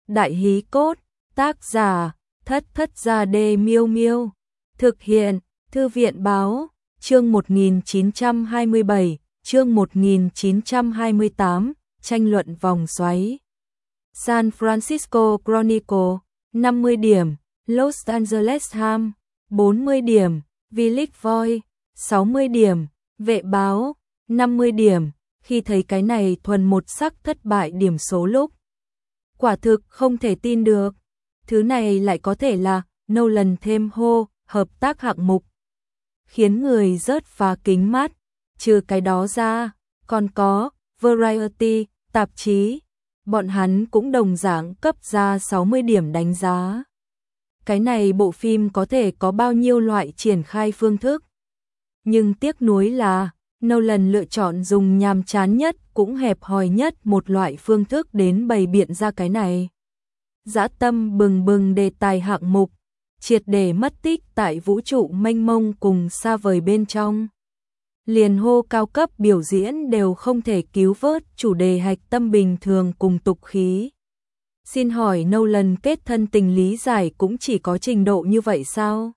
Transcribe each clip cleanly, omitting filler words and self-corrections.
Đại hí cốt, tác giả, Thất Gia Đê Miêu Miêu. Thực hiện, Thư viện báo, chương 1927, chương 1928, tranh luận vòng xoáy. San Francisco Chronicle, 50 điểm, Los Angeles Times, 40 điểm, Village Voice, 60 điểm, Vệ báo, 50 điểm. Khi thấy cái này thuần một sắc thất bại điểm số lúc, quả thực không thể tin được. Thứ này lại có thể là Nolan thêm hô, hợp tác hạng mục. Khiến người rớt phá kính mắt. Trừ cái đó ra, còn có Variety, tạp chí. Bọn hắn cũng đồng dạng cấp ra 60 điểm đánh giá. Cái này bộ phim có thể có bao nhiêu loại triển khai phương thức. Nhưng tiếc nuối là Nolan lựa chọn dùng nhàm chán nhất cũng hẹp hòi nhất một loại phương thức đến bày biện ra cái này. Dã tâm bừng bừng đề tài hạng mục, triệt để mất tích tại vũ trụ mênh mông cùng xa vời bên trong. Liền hô cao cấp biểu diễn đều không thể cứu vớt chủ đề hạch tâm bình thường cùng tục khí. Xin hỏi Nolan kết thân tình lý giải cũng chỉ có trình độ như vậy sao?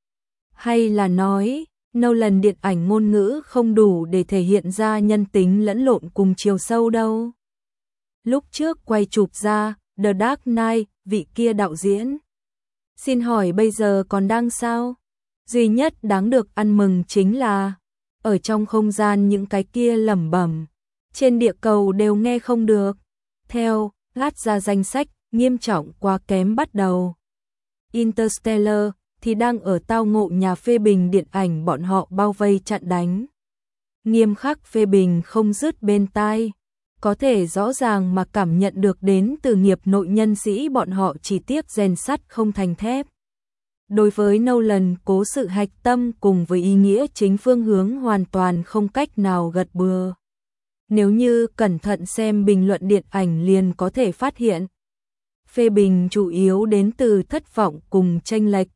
Hay là nói Nolan điện ảnh ngôn ngữ không đủ để thể hiện ra nhân tính lẫn lộn cùng chiều sâu đâu? Lúc trước quay chụp ra The Dark Knight, vị kia đạo diễn. Xin hỏi bây giờ còn đang sao? Duy nhất đáng được ăn mừng chính là ở trong không gian những cái kia lẩm bẩm, trên địa cầu đều nghe không được. Theo lát ra danh sách nghiêm trọng quá kém bắt đầu. Interstellar thì đang ở tao ngộ nhà phê bình điện ảnh bọn họ bao vây chặn đánh. Nghiêm khắc phê bình không dứt bên tai. Có thể rõ ràng mà cảm nhận được đến từ nghiệp nội nhân sĩ bọn họ chỉ tiếc rèn sắt không thành thép. Đối với Nolan cố sự hạch tâm cùng với ý nghĩa chính phương hướng hoàn toàn không cách nào gật bừa. Nếu như cẩn thận xem bình luận điện ảnh liền có thể phát hiện. Phê bình chủ yếu đến từ thất vọng cùng chênh lệch.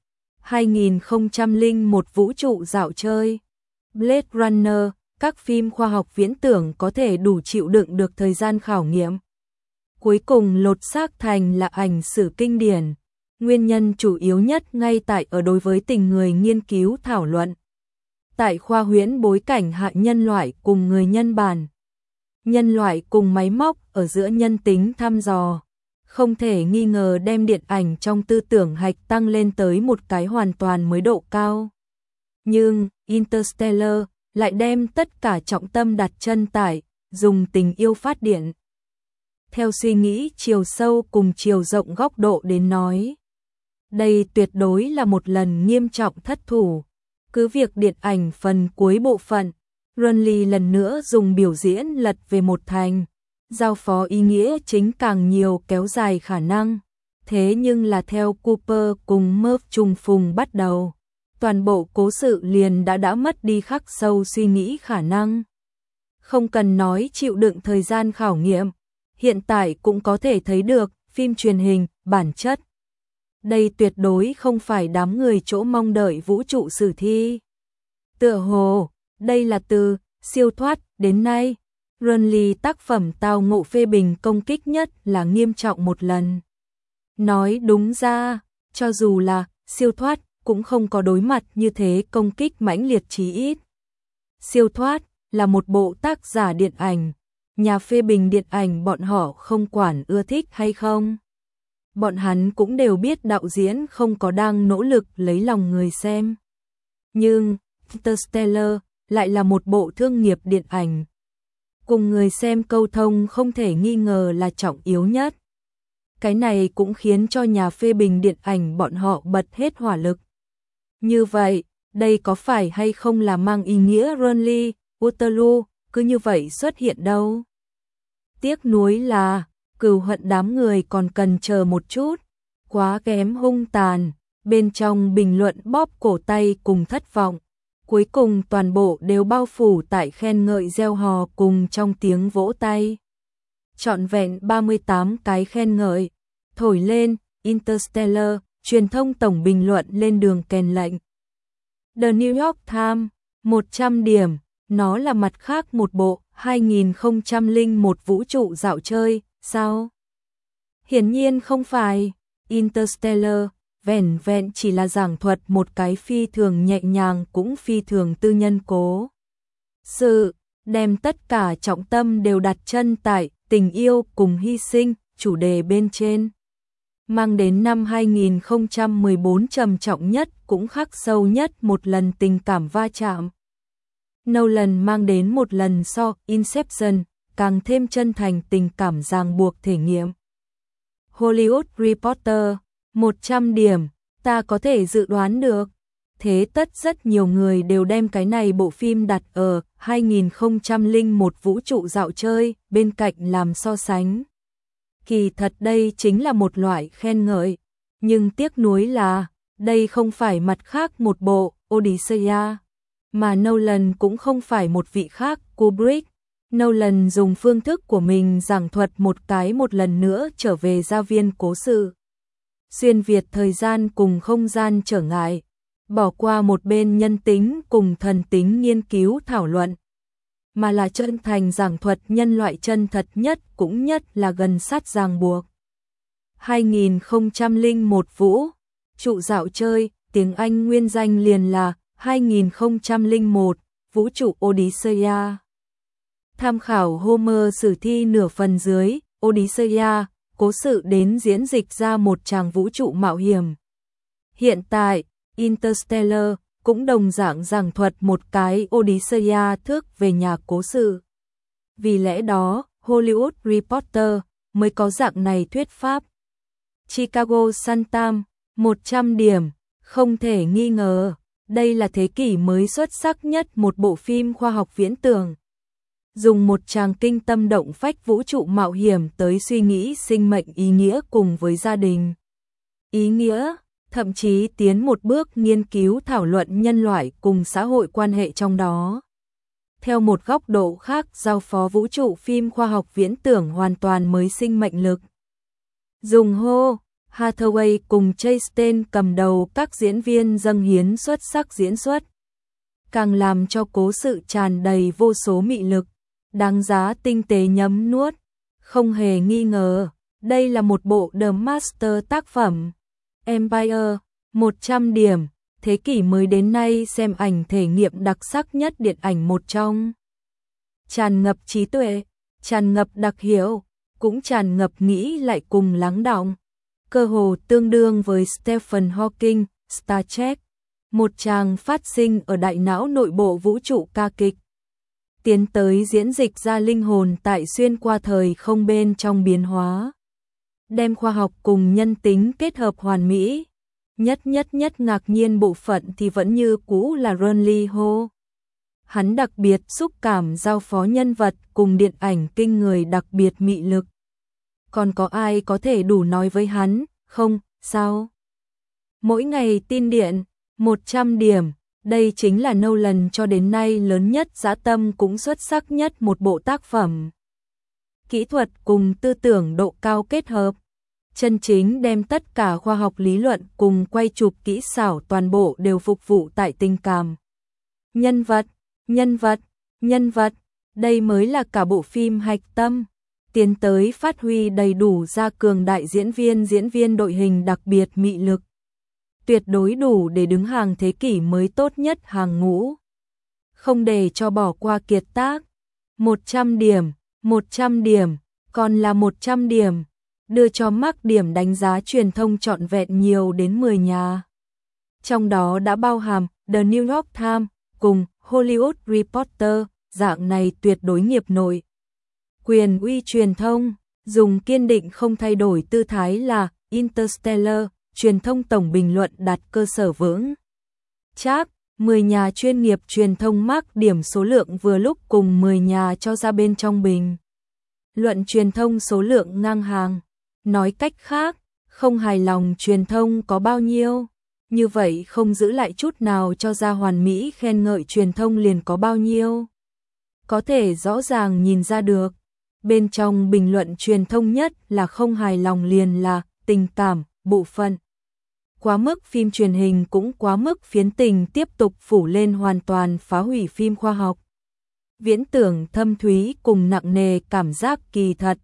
2001 vũ trụ dạo chơi. Blade Runner, các phim khoa học viễn tưởng có thể đủ chịu đựng được thời gian khảo nghiệm. Cuối cùng lột xác thành là ảnh sử kinh điển. Nguyên nhân chủ yếu nhất ngay tại ở đối với tình người nghiên cứu thảo luận. Tại khoa huyễn bối cảnh hạ nhân loại cùng người nhân bản. Nhân loại cùng máy móc ở giữa nhân tính thăm dò. Không thể nghi ngờ đem điện ảnh trong tư tưởng hạch tăng lên tới một cái hoàn toàn mới độ cao. Nhưng Interstellar lại đem tất cả trọng tâm đặt chân tại dùng tình yêu phát điện. Theo suy nghĩ chiều sâu cùng chiều rộng góc độ đến nói, đây tuyệt đối là một lần nghiêm trọng thất thủ. Cứ việc điện ảnh phần cuối bộ phận, Ronly lần nữa dùng biểu diễn lật về một thành, giao phó ý nghĩa chính càng nhiều kéo dài khả năng. Thế nhưng là theo Cooper cùng Murph trùng phùng bắt đầu, toàn bộ cố sự liền đã mất đi khắc sâu suy nghĩ khả năng. Không cần nói chịu đựng thời gian khảo nghiệm, hiện tại cũng có thể thấy được phim truyền hình, bản chất. Đây tuyệt đối không phải đám người chỗ mong đợi vũ trụ sử thi. Tựa hồ, đây là từ siêu thoát đến nay, Ronly tác phẩm tao ngộ phê bình công kích nhất là nghiêm trọng một lần. Nói đúng ra, cho dù là siêu thoát, cũng không có đối mặt như thế công kích mãnh liệt chí ít. Siêu thoát là một bộ tác giả điện ảnh, nhà phê bình điện ảnh bọn họ không quản ưa thích hay không. Bọn hắn cũng đều biết đạo diễn không có đang nỗ lực lấy lòng người xem. Nhưng Interstellar lại là một bộ thương nghiệp điện ảnh. Cùng người xem câu thông không thể nghi ngờ là trọng yếu nhất. Cái này cũng khiến cho nhà phê bình điện ảnh bọn họ bật hết hỏa lực. Như vậy, đây có phải hay không là mang ý nghĩa Ronly, Waterloo cứ như vậy xuất hiện đâu? Tiếc nuối là cừu hận đám người còn cần chờ một chút. Quá kém hung tàn, bên trong bình luận bóp cổ tay cùng thất vọng. Cuối cùng toàn bộ đều bao phủ tại khen ngợi reo hò cùng trong tiếng vỗ tay. Trọn vẹn 38 cái khen ngợi, thổi lên Interstellar, truyền thông tổng bình luận lên đường kèn lệnh. The New York Times, 100 điểm, nó là mặt khác một bộ 2001 vũ trụ dạo chơi, sao? Hiển nhiên không phải. Interstellar vẻn vẹn chỉ là giảng thuật một cái phi thường nhẹ nhàng cũng phi thường tư nhân cố sự, đem tất cả trọng tâm đều đặt chân tại tình yêu cùng hy sinh, chủ đề bên trên. Mang đến năm 2014 trầm trọng nhất cũng khắc sâu nhất một lần tình cảm va chạm. Nolan mang đến một lần so Inception càng thêm chân thành tình cảm ràng buộc thể nghiệm. Hollywood Reporter 100 điểm, ta có thể dự đoán được. Thế tất rất nhiều người đều đem cái này bộ phim đặt ở 2001 vũ trụ dạo chơi bên cạnh làm so sánh. Kỳ thật đây chính là một loại khen ngợi, nhưng tiếc nuối là đây không phải mặt khác một bộ Odyssey, mà Nolan cũng không phải một vị khác Kubrick. Nolan dùng phương thức của mình giảng thuật một lần nữa trở về gia viên cố sự. Xuyên việt thời gian cùng không gian trở ngại, bỏ qua một bên nhân tính cùng thần tính nghiên cứu thảo luận, mà là chân thành giảng thuật nhân loại chân thật nhất cũng nhất là gần sát ràng buộc. 2001 vũ trụ dạo chơi, tiếng Anh nguyên danh liền là 2001 vũ trụ Odyssey. Tham khảo Homer sử thi nửa phần dưới, Odyssey, cố sự đến diễn dịch ra một tràng vũ trụ mạo hiểm. Hiện tại, Interstellar cũng đồng dạng giảng thuật một cái Odyssey thước về nhà cố sự. Vì lẽ đó, Hollywood Reporter mới có dạng này thuyết pháp. Chicago Sun-Times 100 điểm, không thể nghi ngờ, đây là thế kỷ mới xuất sắc nhất một bộ phim khoa học viễn tưởng. Dùng một tràng kinh tâm động phách vũ trụ mạo hiểm tới suy nghĩ sinh mệnh ý nghĩa cùng với gia đình. Ý nghĩa, thậm chí tiến một bước nghiên cứu thảo luận nhân loại cùng xã hội quan hệ trong đó. Theo một góc độ khác giao phó vũ trụ phim khoa học viễn tưởng hoàn toàn mới sinh mệnh lực. Dùng Hathaway cùng Chastain cầm đầu các diễn viên dâng hiến xuất sắc diễn xuất, càng làm cho cố sự tràn đầy vô số mị lực, đáng giá tinh tế nhấm nuốt. Không hề nghi ngờ, đây là một bộ The Master tác phẩm. Empire 100 điểm, thế kỷ mới đến nay xem ảnh thể nghiệm đặc sắc nhất điện ảnh một trong. Tràn ngập trí tuệ, tràn ngập đặc hiểu, cũng tràn ngập nghĩ lại cùng lắng đọng. Cơ hồ tương đương với Stephen Hawking, Star Trek, một tràng phát sinh ở đại não nội bộ vũ trụ ca kịch. Tiến tới diễn dịch ra linh hồn tại xuyên qua thời không bên trong biến hóa. Đem khoa học cùng nhân tính kết hợp hoàn mỹ. Nhất ngạc nhiên bộ phận thì vẫn như cũ là Ron Lee Ho. Hắn đặc biệt xúc cảm giao phó nhân vật cùng điện ảnh kinh người đặc biệt mị lực. Còn có ai có thể đủ nói với hắn, không, sao? Mỗi ngày tin điện, 100 điểm, đây chính là Nolan cho đến nay lớn nhất dã tâm cũng xuất sắc nhất một bộ tác phẩm. Kỹ thuật cùng tư tưởng độ cao kết hợp, chân chính đem tất cả khoa học lý luận cùng quay chụp kỹ xảo toàn bộ đều phục vụ tại tình cảm. Nhân vật, đây mới là cả bộ phim hạch tâm. Tiến tới phát huy đầy đủ ra cường đại diễn viên đội hình đặc biệt mị lực. Tuyệt đối đủ để đứng hàng thế kỷ mới tốt nhất hàng ngũ. Không để cho bỏ qua kiệt tác. 100 điểm, còn là 100 điểm. Đưa cho mác điểm đánh giá truyền thông trọn vẹn nhiều đến 10 nhà. Trong đó đã bao hàm The New York Times cùng Hollywood Reporter, dạng này tuyệt đối nghiệp nội. Quyền uy truyền thông, dùng kiên định không thay đổi tư thái là Interstellar, truyền thông tổng bình luận đặt cơ sở vững chắc. 10 nhà chuyên nghiệp truyền thông mác điểm số lượng vừa lúc cùng 10 nhà cho ra bên trong bình luận truyền thông số lượng ngang hàng. Nói cách khác, không hài lòng truyền thông có bao nhiêu, như vậy không giữ lại chút nào cho ra hoàn mỹ khen ngợi truyền thông liền có bao nhiêu. Có thể rõ ràng nhìn ra được, bên trong bình luận truyền thông nhất là không hài lòng liền là tình cảm, bộ phận. Quá mức phim truyền hình cũng quá mức phiến tình tiếp tục phủ lên hoàn toàn phá hủy phim khoa học. Viễn tưởng thâm thúy cùng nặng nề cảm giác kỳ thật.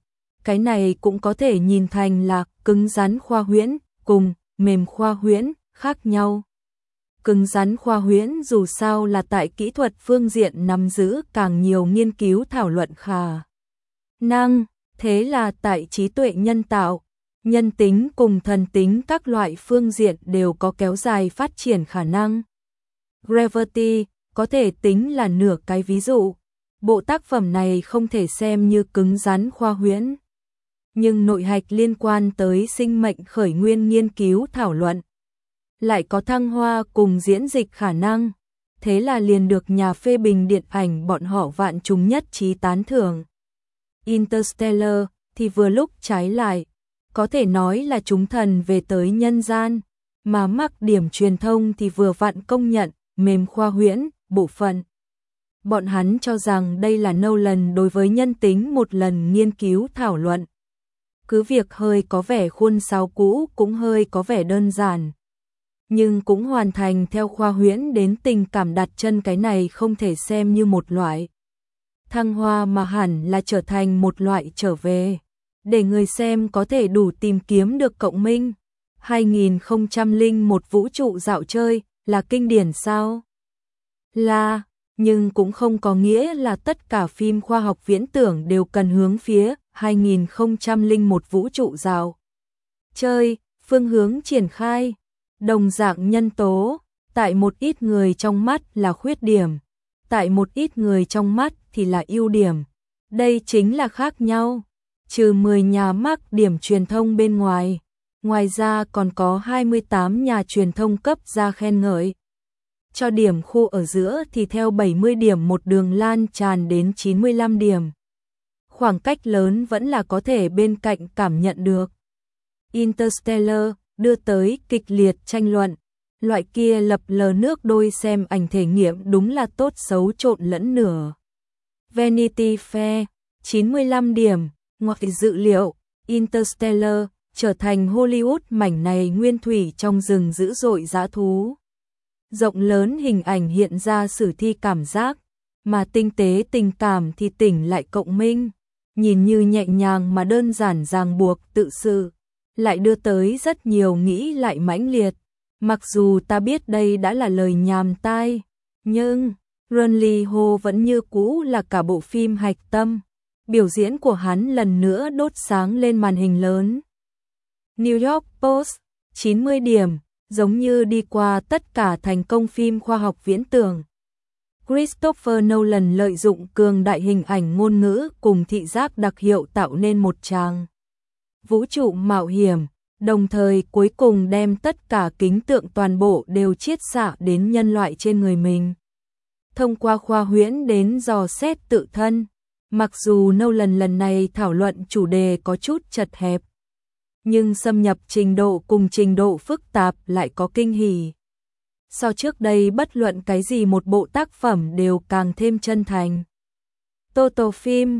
Cái này cũng có thể nhìn thành là cứng rắn khoa huyễn cùng mềm khoa huyễn khác nhau. Cứng rắn khoa huyễn dù sao là tại kỹ thuật phương diện nắm giữ càng nhiều nghiên cứu thảo luận khả năng, thế là tại trí tuệ nhân tạo, nhân tính cùng thần tính các loại phương diện đều có kéo dài phát triển khả năng. Gravity có thể tính là nửa cái ví dụ. Bộ tác phẩm này không thể xem như cứng rắn khoa huyễn, nhưng nội hạch liên quan tới sinh mệnh khởi nguyên nghiên cứu thảo luận, lại có thăng hoa cùng diễn dịch khả năng, thế là liền được nhà phê bình điện ảnh bọn họ vạn chúng nhất trí tán thưởng. Interstellar thì vừa lúc trái lại, có thể nói là chúng thần về tới nhân gian, mà mắc điểm truyền thông thì vừa vặn công nhận mềm khoa huyễn bộ phận. Bọn hắn cho rằng đây là Nolan đối với nhân tính một lần nghiên cứu thảo luận. Cứ việc hơi có vẻ khuôn sáo cũ cũng hơi có vẻ đơn giản, nhưng cũng hoàn thành theo khoa huyễn đến tình cảm đặt chân, cái này không thể xem như một loại thăng hoa mà hẳn là trở thành một loại trở về, để người xem có thể đủ tìm kiếm được cộng minh. 2001 vũ trụ dạo chơi là kinh điển sao? Là, nhưng cũng không có nghĩa là tất cả phim khoa học viễn tưởng đều cần hướng phía 2001 vũ trụ dạo chơi, phương hướng triển khai. Đồng dạng nhân tố, tại một ít người trong mắt là khuyết điểm, tại một ít người trong mắt thì là ưu điểm. Đây chính là khác nhau. Trừ 10 nhà mác điểm truyền thông bên ngoài, ngoài ra còn có 28 nhà truyền thông cấp ra khen ngợi. Cho điểm khu ở giữa thì theo 70 điểm một đường lan tràn đến 95 điểm. Khoảng cách lớn vẫn là có thể bên cạnh cảm nhận được. Interstellar đưa tới kịch liệt tranh luận, loại kia lập lờ nước đôi xem ảnh thể nghiệm đúng là tốt xấu trộn lẫn nửa. Vanity Fair 95 điểm, ngoài dự liệu, Interstellar trở thành Hollywood mảnh này nguyên thủy trong rừng dữ dội dã thú. Rộng lớn hình ảnh hiện ra sử thi cảm giác, mà tinh tế tình cảm thì tỉnh lại cộng minh, nhìn như nhẹ nhàng mà đơn giản ràng buộc tự sự, lại đưa tới rất nhiều nghĩ lại mãnh liệt. Mặc dù ta biết đây đã là lời nhàm tai, nhưng Ron Lee Ho vẫn như cũ là cả bộ phim hạch tâm. Biểu diễn của hắn lần nữa đốt sáng lên màn hình lớn. New York Post 90 điểm, giống như đi qua tất cả thành công phim khoa học viễn tưởng. Christopher Nolan lợi dụng cường đại hình ảnh ngôn ngữ cùng thị giác đặc hiệu tạo nên một tràng vũ trụ mạo hiểm, đồng thời cuối cùng đem tất cả kính tượng toàn bộ đều chiết xạ đến nhân loại trên người mình. Thông qua khoa huyễn đến dò xét tự thân, mặc dù Nolan lần này thảo luận chủ đề có chút chật hẹp, nhưng xâm nhập trình độ cùng trình độ phức tạp lại có kinh hỉ. So trước đây bất luận cái gì một bộ tác phẩm đều càng thêm chân thành. Total phim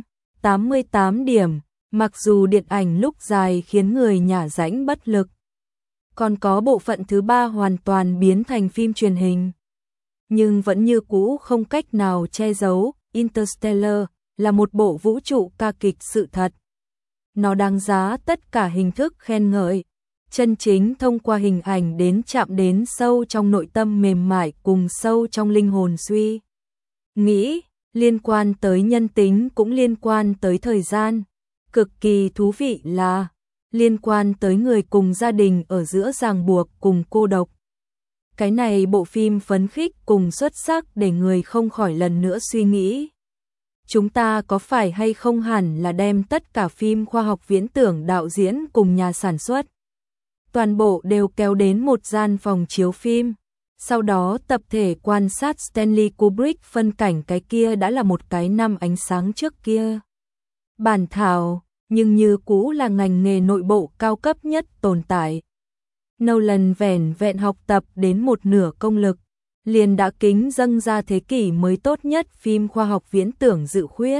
88 điểm, mặc dù điện ảnh lúc dài khiến người nhả rãnh bất lực. Còn có bộ phận thứ 3 hoàn toàn biến thành phim truyền hình. Nhưng vẫn như cũ không cách nào che giấu, Interstellar là một bộ vũ trụ ca kịch sự thật. Nó đáng giá tất cả hình thức khen ngợi, chân chính thông qua hình ảnh đến chạm đến sâu trong nội tâm mềm mại cùng sâu trong linh hồn suy nghĩ, liên quan tới nhân tính cũng liên quan tới thời gian. Cực kỳ thú vị là liên quan tới người cùng gia đình ở giữa ràng buộc cùng cô độc. Cái này bộ phim phấn khích cùng xuất sắc để người không khỏi lần nữa suy nghĩ. Chúng ta có phải hay không hẳn là đem tất cả phim khoa học viễn tưởng đạo diễn cùng nhà sản xuất toàn bộ đều kéo đến một gian phòng chiếu phim, sau đó tập thể quan sát Stanley Kubrick phân cảnh cái kia đã là một cái năm ánh sáng trước kia. Bản thảo, nhưng như cũ là ngành nghề nội bộ cao cấp nhất tồn tại. Nolan vẻn vẹn học tập đến một nửa công lực, liền đã kính dâng ra thế kỷ mới tốt nhất phim khoa học viễn tưởng dự khuyết.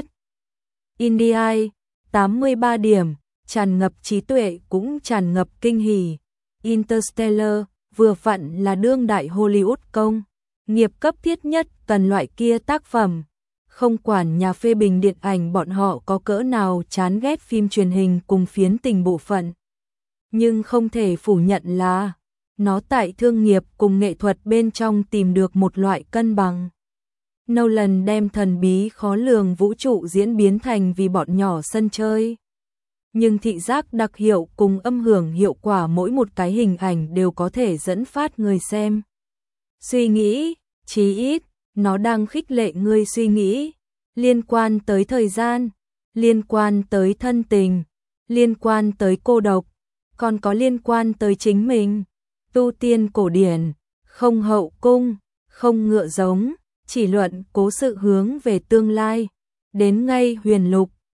Indie 83 điểm, tràn ngập trí tuệ cũng tràn ngập kinh hỉ. Interstellar vừa vặn là đương đại Hollywood công nghiệp cấp thiết nhất cần loại kia tác phẩm. không quản nhà phê bình điện ảnh bọn họ có cỡ nào chán ghét phim truyền hình cùng phiến tình bộ phận. Nhưng không thể phủ nhận là nó tại thương nghiệp cùng nghệ thuật bên trong tìm được một loại cân bằng. Nolan đem thần bí khó lường vũ trụ diễn biến thành vì bọn nhỏ sân chơi. Nhưng thị giác đặc hiệu cùng âm hưởng hiệu quả mỗi một cái hình ảnh đều có thể dẫn phát người xem suy nghĩ, chí ít, nó đang khích lệ người suy nghĩ, liên quan tới thời gian, liên quan tới thân tình, liên quan tới cô độc, còn có liên quan tới chính mình. Tu tiên cổ điển, không hậu cung, không ngựa giống, chỉ luận cố sự hướng về tương lai, đến ngay huyền lục,